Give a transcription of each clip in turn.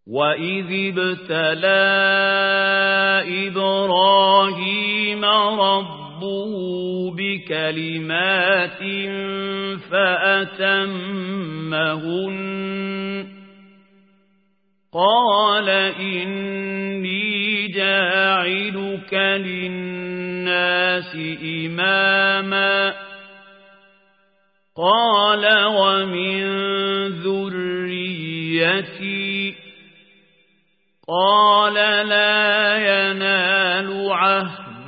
وَإِذِ ابْتَلَى إِبْرَاهِيمَ رَبُّهُ بِكَلِمَاتٍ فَأَتَمَّهُنَّ قَالَ إِنِّي جَاعِلُكَ لِلنَّاسِ إِمَامًا قَالَ وَمِن ذُرِّيَّتِي قَالَ لَا يَنَالُ عَهْدِ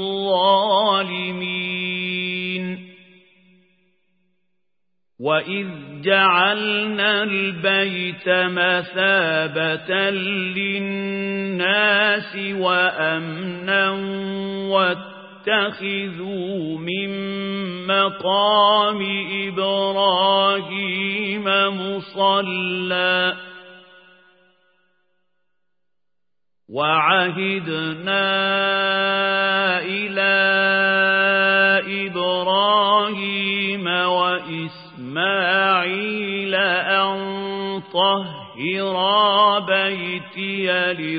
الظَّالِمِينَ وَإِذْ جَعَلْنَا الْبَيْتَ مَثَابَةً لِلنَّاسِ وَأَمْنًا وَاتَّخِذُوا مِن مَّقَامِ إِبْرَاهِيمَ مُصَلًّى وَعَهِدْنَا إِلَى إِبْرَاهِيمَ وَإِسْمَاعِيلَ أَن طَهِّرَا بَيْتِيَ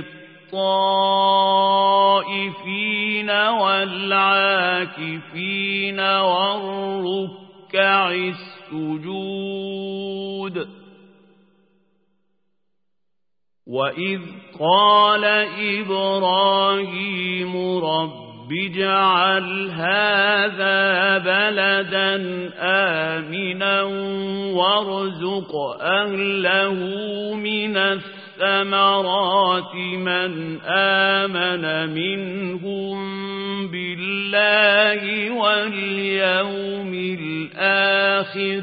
لِلطَّائِفِينَ وَالْعَاكِفِينَ وَالرُّكَّعِ السُّجُودِ وَإِذْ قَالَ إِبْرَاهِيمُ رَبِّ اجْعَلْ هَذَا بَلَدًا آمِنًا وَارْزُقْ أَهْلَهُ مِنَ الثَّمَرَاتِ مَنْ آمَنَ مِنْهُم بِاللَّهِ وَالْيَوْمِ الْآخِرِ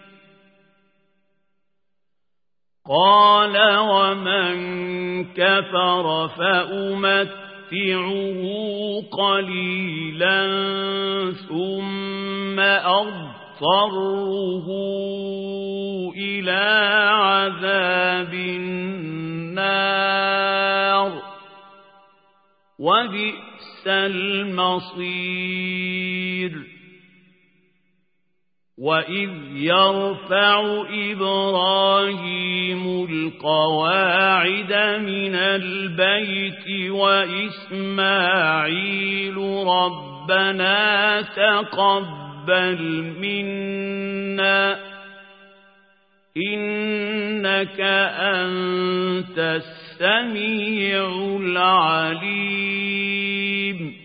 قَالَ وَمَنْ كَفَرَ فَأُمَتِّعُهُ قَلِيلًا ثُمَّ أَضْطَرُّهُ إِلَى عَذَابِ النَّارِ وَبِئْسَ الْمَصِيرُ وَإِذْ يَرْفَعُ إِبْرَاهِيمُ الْقَوَاعِدَ مِنَ الْبَيْتِ وَإِسْمَاعِيلُ رَبَّنَا تَقَبَّلْ مِنَّا إِنَّكَ أَنْتَ السَّمِيعُ الْعَلِيمُ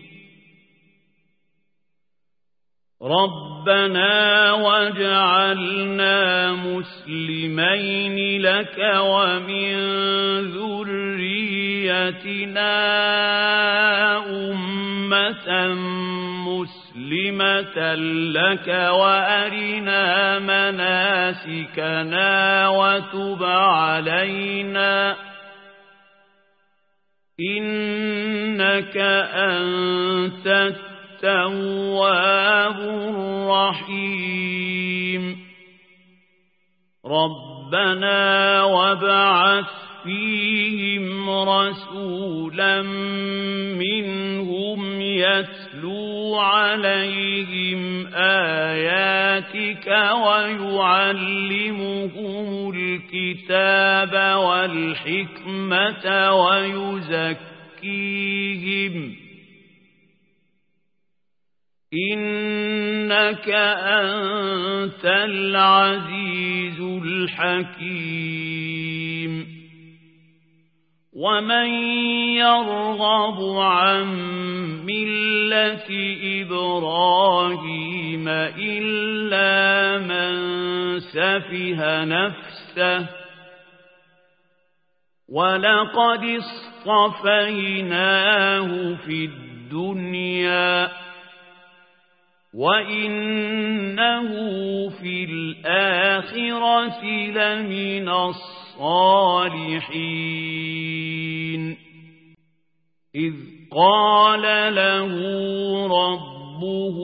رَبَّنَا وَاجْعَلْنَا مُسْلِمَيْنِ لَكَ وَمِن ذُرِّيَّتِنَا أُمَّةً مُسْلِمَةً لَكَ وَأَرِنَا مَنَاسِكَنَا وَتُبْ عَلَيْنَا إِنَّكَ أَنتَ التَّوَّابُ الرَّحِيمُ رَبَّنَا وَابْعَثْ فِيهِمْ رَسُولًا مِّنْهُمْ يَتْلُو عَلَيْهِمْ آيَاتِكَ وَيُعَلِّمُهُمُ الْكِتَابَ وَالْحِكْمَةَ وَيُزَكِّيهِمْ إِنَّكَ أَنْتَ الْعَزِيزُ الْحَكِيمُ وَمَنْ يَرْغَبُ عَنْ مِلَّةِ إِبْرَاهِيمَ إِلَّا مَنْ سَفِهَ نَفْسَهُ وَلَقَدِ اصْطَفَيْنَاهُ فِي الدُّنْيَا وَإِنَّهُ فِي الْآخِرَةِ لَمِنَ الصَّالِحِينَ إِذْ قَالَ لَهُ رَبُّهُ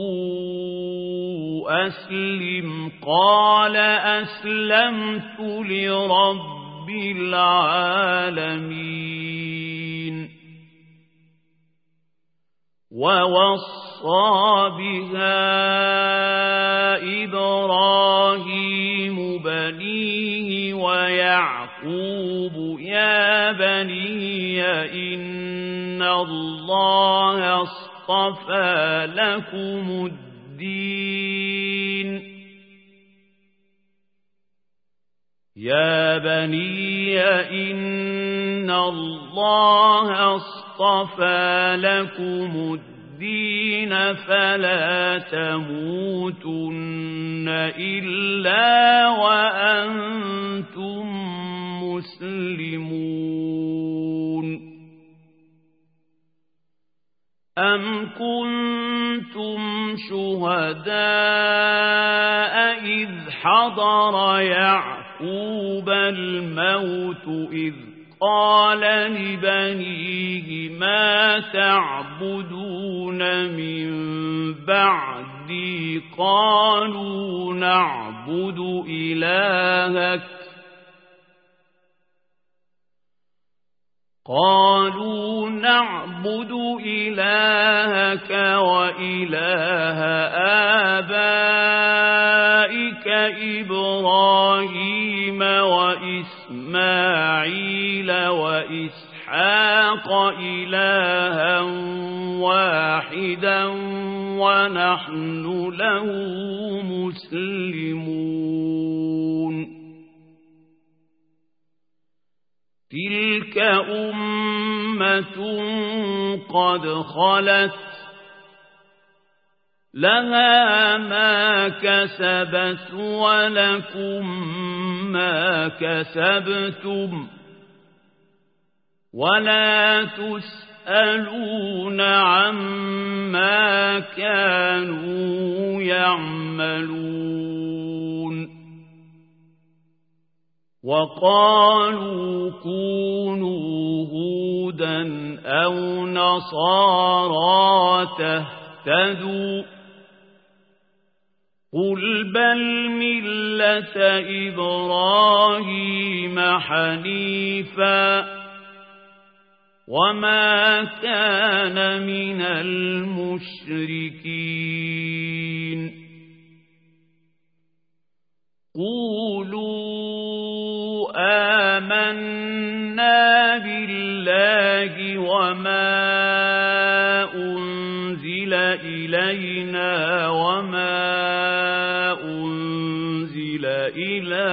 أَسْلِمْ قَالَ أَسْلَمْتُ لِرَبِّ الْعَالَمِينَ وَوَصَّى وَوَصَّى بِهَا إِبْرَاهِيمُ بَنِيهِ وَيَعْقُوبُ يَا بَنِيَّ إِنَّ اللَّهَ اصْطَفَى لَكُمُ الدِّينَ يَا بَنِيَّ إِنَّ اللَّهَ اصْطَفَى لَكُمُ الدِّينَ فَلَا تَمُوتُنَّ إِلَّا وَأَنْتُمْ مسلمون. أَمْ كُنْتُمْ شُهَدَاءَ إِذْ حَضَرَ يَعْقُوبَ الْمَوْتُ إِذْ قَالَ لِبَنِيهِ مَا تَعْبُدُونَ مِن بَعْدِي قَالُوا نَعْبُدُ إِلَٰهَكَ وَإِلَٰهَ آبَائِكَ إِبْرَاهِيمَ وَإِسْمَاعِيلَ وَإِسْحَاقَ إِلَٰهًا وَاحِدًا وَنَحْنُ لَهُ مُسْلِمُونَ. تِلْكَ أُمَّةٌ قَدْ خَلَتْ لَهَا مَا كَسَبَتْ وَلَكُمْ مَا كَسَبْتُمْ وَلَا تُسْأَلُونَ عَمَّا كَانُوا يَعْمَلُونَ. وَقَالُوا كُونُوا هُودًا أَوْ نَصَارَىٰ تَهْتَدُوا قُلْ بَلْ مِلَّةَ إِبْرَاهِيمَ حَنِيفًا وَمَا كَانَ مِنَ الْمُشْرِكِينَ. قُولُوا آمَنَّا بِاللَّهِ وَمَا أُنزِلَ إِلَيْنَا وَمَا أُنزِلَ إِلَى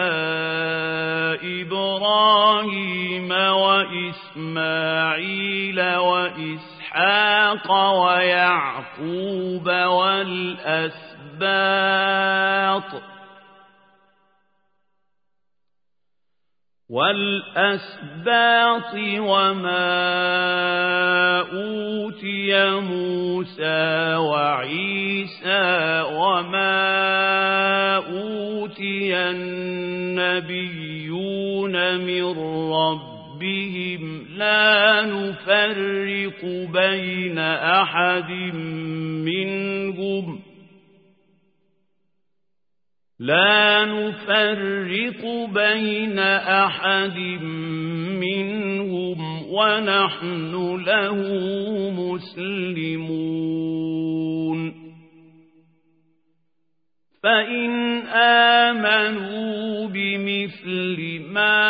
إِبْرَاهِيمَ وَإِسْمَاعِيلَ وَإِسْحَاقَ وَيَعْقُوبَ وَالْأَسْبَاطِ وَمَا أُوتِيَ مُوسَى وَعِيسَى وَمَا أُوتِيَ النَّبِيُّونَ مِن رَّبِّهِمْ لَا نُفَرِّقُ بَيْنَ أَحَدٍ مِّنْهُمْ وَنَحْنُ لَهُ مُسْلِمُونَ. فَإِنْ آمَنُوا بِمِثْلِ مَا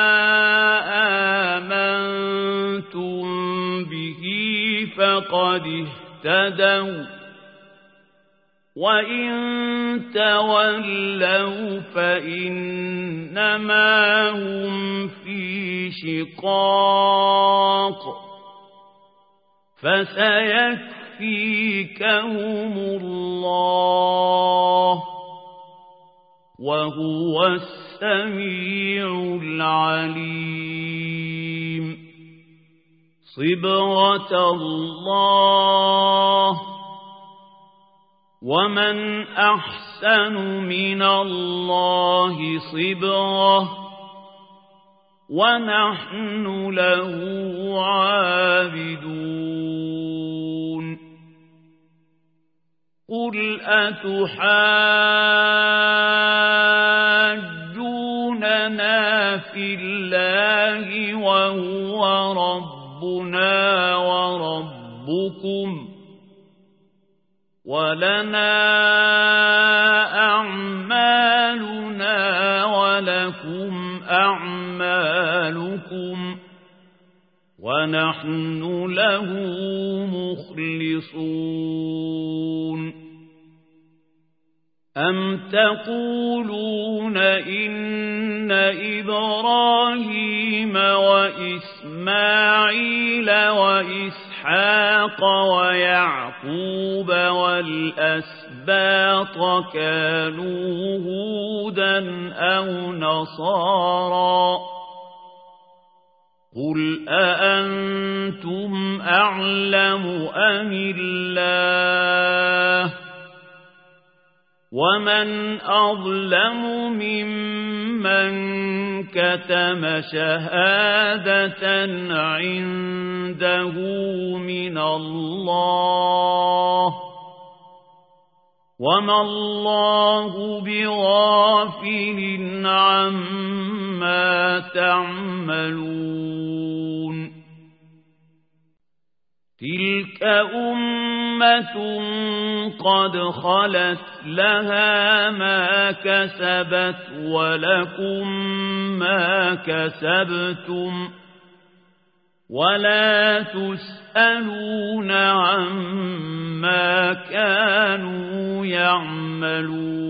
آمَنتُم بِهِ فَقَدِ اهْتَدَوْا وَإِن تَوَلَّوْا فَإِنَّمَا هُمْ فِي شِقَاقٍ فَسَيَكْفِيكَهُمُ اللَّهُ وَهُوَ السَّمِيعُ الْعَلِيمُ. صِبْغَةَ اللَّهِ وَمَنْ أَحْسَنُ مِنَ اللَّهِ صِبْغَةً وَنَحْنُ لَهُ عَابِدُونَ. قُلْ أَتُحَاجُّونَنَا فِي اللَّهِ وَهُوَ رَبُّنَا وَرَبُّكُمْ ولنا أعمالنا ولكم أعمالكم ونحن له مخلصون أم تقولون إن إبراهيم وإسماعيل وإسحاق ويعقوب والأسباط كانوا هودا أو نصارى قل أأنتم أعلم أم الله ومن أظلم ممن كتم شهادة عنده من الله وما الله بغافل عما تعملون تلك أمة قد خلت لها ما كسبت ولكم ما كسبتم ولا تسألون عما كانوا يعملون